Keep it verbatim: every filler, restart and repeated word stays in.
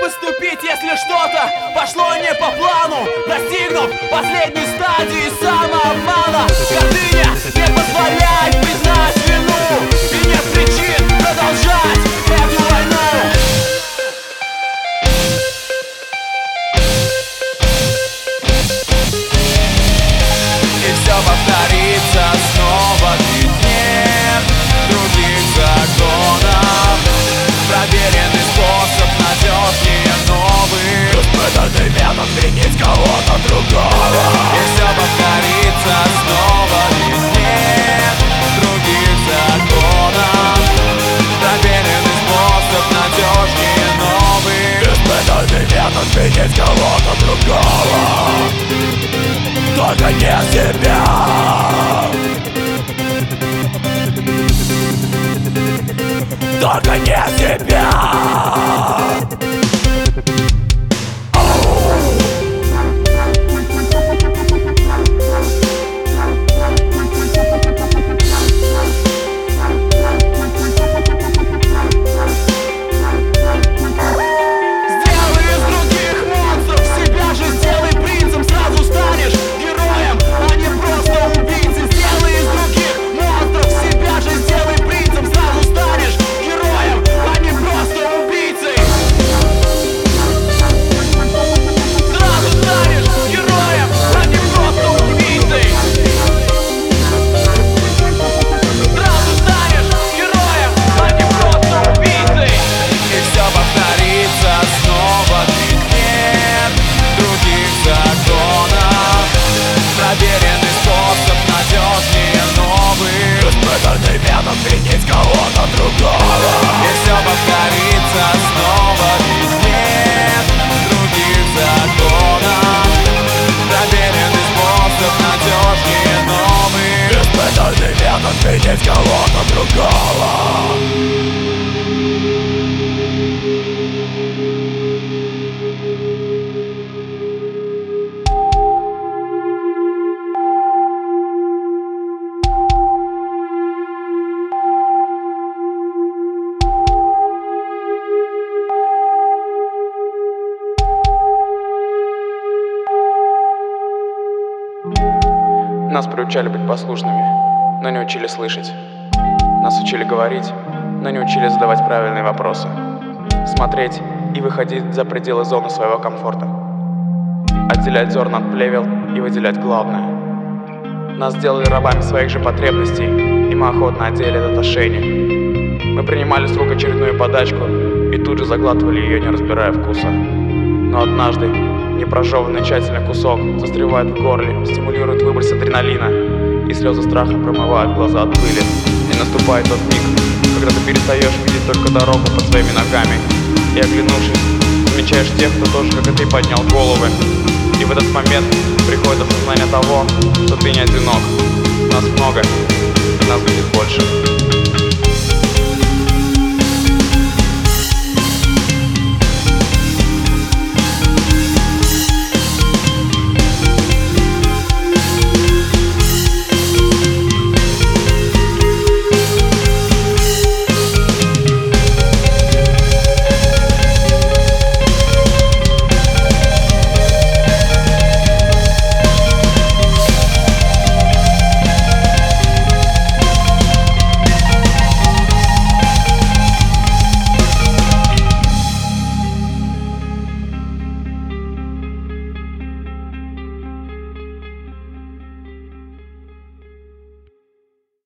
поступить, если что-то пошло не по плану, достигнув последней стадии самообмана? Гордыня не позволяет признать вину, и нет причин продолжать эту войну. И все повторится снова, ведь нет других законов. Проверенный способ, надежнее новый. Испытанный метод винить кого-то другого. И все повторится снова, ведь нет других законов. Проверенный способ, надежнее новый. Испытанный метод винить кого-то другого, только не себя. Только не себя. Винить кого-то другого. И все повторится снова, ведь нет других законов. Проверенный способ, надежнее новый. Испытанный метод винить кого-то другого. Нас приучали быть послушными, но не учили слышать. Нас учили говорить, но не учили задавать правильные вопросы. Смотреть и выходить за пределы зоны своего комфорта. Отделять зерна от плевел и выделять главное. Нас сделали рабами своих же потребностей, и мы охотно одели этот ошейник. Мы принимали с рук очередную подачку и тут же заглатывали ее, не разбирая вкуса. Но однажды непрожеванный тщательно кусок застревает в горле, стимулирует выброс адреналина, и слезы страха промывают глаза от пыли. И наступает тот миг, когда ты перестаешь видеть только дорогу под своими ногами, и, оглянувшись, замечаешь тех, кто тоже, как и ты, поднял головы. И в этот момент приходит осознание того, что ты не одинок. Нас много, и нас будет больше.